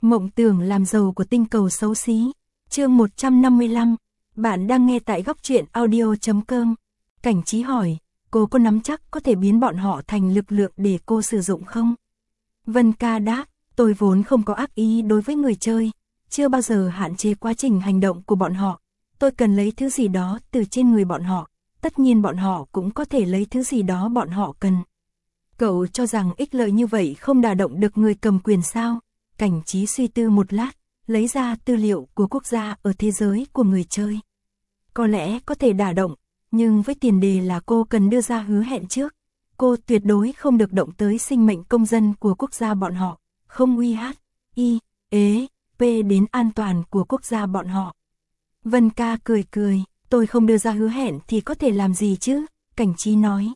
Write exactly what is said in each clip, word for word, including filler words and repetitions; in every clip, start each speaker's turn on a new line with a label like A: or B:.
A: Mộng tưởng làm giàu của tinh cầu xấu xí. Chương một trăm năm mươi lăm. Bạn đang nghe tại góc truyện audio chấm com. Cảnh Trí hỏi, cô có nắm chắc có thể biến bọn họ thành lực lượng để cô sử dụng không? Vân Ca đáp, tôi vốn không có ác ý đối với người chơi, chưa bao giờ hạn chế quá trình hành động của bọn họ. Tôi cần lấy thứ gì đó từ trên người bọn họ, tất nhiên bọn họ cũng có thể lấy thứ gì đó bọn họ cần. Cậu cho rằng ích lợi như vậy không đả động được người cầm quyền sao? Cảnh Trí suy tư một lát, lấy ra tư liệu của quốc gia ở thế giới của người chơi. Có lẽ có thể đả động, nhưng với tiền đề là cô cần đưa ra hứa hẹn trước. Cô tuyệt đối không được động tới sinh mệnh công dân của quốc gia bọn họ, không uy hiếp, y, ế, p đến an toàn của quốc gia bọn họ. Vân Ca cười cười, tôi không đưa ra hứa hẹn thì có thể làm gì chứ? Cảnh Trí nói.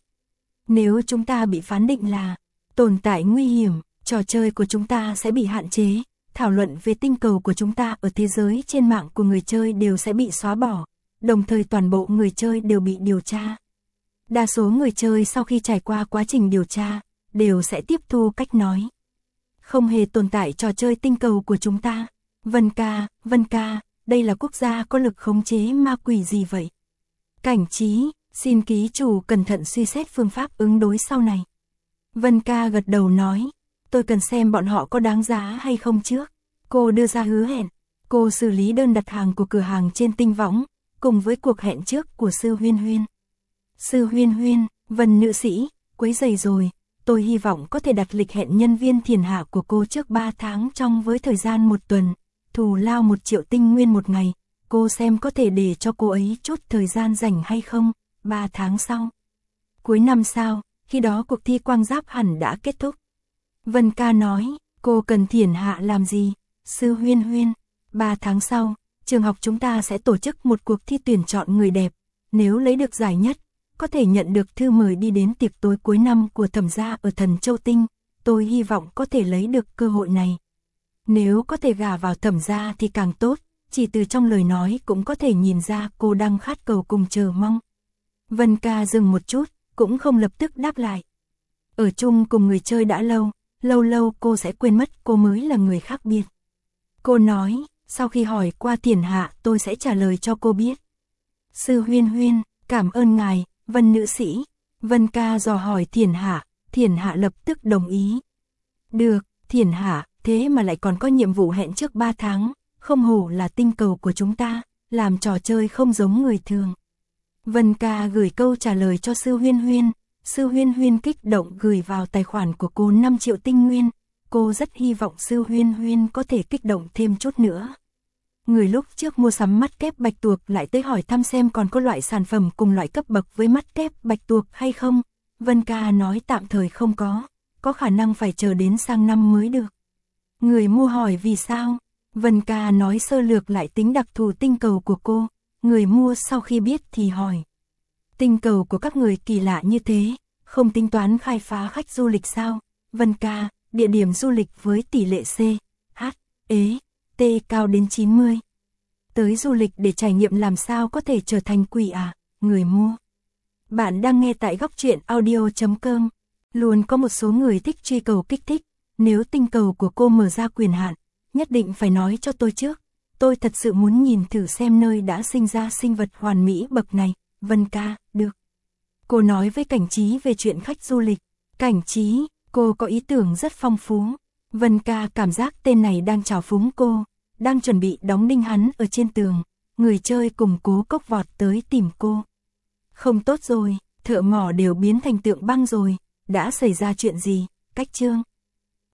A: Nếu chúng ta bị phán định là tồn tại nguy hiểm, trò chơi của chúng ta sẽ bị hạn chế, thảo luận về tinh cầu của chúng ta ở thế giới trên mạng của người chơi đều sẽ bị xóa bỏ, đồng thời toàn bộ người chơi đều bị điều tra. Đa số người chơi sau khi trải qua quá trình điều tra, đều sẽ tiếp thu cách nói. Không hề tồn tại trò chơi tinh cầu của chúng ta. Vân Ca, Vân Ca, đây là quốc gia có lực khống chế ma quỷ gì vậy? Cảnh Trí, xin ký chủ cẩn thận suy xét phương pháp ứng đối sau này. Vân Ca gật đầu nói, tôi cần xem bọn họ có đáng giá hay không trước. Cô đưa ra hứa hẹn, cô xử lý đơn đặt hàng của cửa hàng trên tinh võng, cùng với cuộc hẹn trước của Sư Huyên Huyên. Sư Huyên Huyên, Vân nữ sĩ, quấy rầy rồi, tôi hy vọng có thể đặt lịch hẹn nhân viên thiền hạ của cô trước ba tháng trong với thời gian một tuần, thù lao một triệu tinh nguyên một ngày, cô xem có thể để cho cô ấy chút thời gian rảnh hay không, ba tháng sau. Cuối năm sao, khi đó cuộc thi quang giáp hẳn đã kết thúc. Vân Ca nói, cô cần thiền hạ làm gì? Sư Huyên Huyên, ba tháng sau, trường học chúng ta sẽ tổ chức một cuộc thi tuyển chọn người đẹp, nếu lấy được giải nhất, có thể nhận được thư mời đi đến tiệc tối cuối năm của Thẩm gia ở Thần Châu Tinh, tôi hy vọng có thể lấy được cơ hội này. Nếu có thể gả vào Thẩm gia thì càng tốt, chỉ từ trong lời nói cũng có thể nhìn ra cô đang khát cầu cùng chờ mong. Vân Ca dừng một chút, cũng không lập tức đáp lại. Ở chung cùng người chơi đã lâu, lâu lâu cô sẽ quên mất cô mới là người khác biệt. Cô nói, sau khi hỏi qua thiền hạ tôi sẽ trả lời cho cô biết. Sư Huyên Huyên, cảm ơn ngài, Vân nữ sĩ. Vân Ca dò hỏi thiền hạ, thiền hạ lập tức đồng ý. Được, thiền hạ, thế mà lại còn có nhiệm vụ hẹn trước ba tháng, không hổ là tinh cầu của chúng ta, làm trò chơi không giống người thường. Vân Ca gửi câu trả lời cho Sư Huyên Huyên, Sư Huyên Huyên kích động gửi vào tài khoản của cô năm triệu tinh nguyên, cô rất hy vọng Sư Huyên Huyên có thể kích động thêm chút nữa. Người lúc trước mua sắm mắt kép bạch tuộc lại tới hỏi thăm xem còn có loại sản phẩm cùng loại cấp bậc với mắt kép bạch tuộc hay không, Vân Ca nói tạm thời không có, có khả năng phải chờ đến sang năm mới được. Người mua hỏi vì sao, Vân Ca nói sơ lược lại tính đặc thù tinh cầu của cô, người mua sau khi biết thì hỏi. Tinh cầu của các người kỳ lạ như thế, không tính toán khai phá khách du lịch sao? Vân Ca, địa điểm du lịch với tỷ lệ C, H, E, T cao đến chín mươi. Tới du lịch để trải nghiệm làm sao có thể trở thành quỷ à? Người mua. Bạn đang nghe tại góc truyện audio chấm com. Luôn có một số người thích truy cầu kích thích, nếu tinh cầu của cô mở ra quyền hạn, nhất định phải nói cho tôi trước. Tôi thật sự muốn nhìn thử xem nơi đã sinh ra sinh vật hoàn mỹ bậc này. Vân Ca, được. Cô nói với Cảnh Trí về chuyện khách du lịch. Cảnh Trí, cô có ý tưởng rất phong phú. Vân Ca cảm giác tên này đang trào phúng cô, đang chuẩn bị đóng đinh hắn ở trên tường. Người chơi cùng cố cốc vọt tới tìm cô. Không tốt rồi, thợ mỏ đều biến thành tượng băng rồi, đã xảy ra chuyện gì? Cách chương.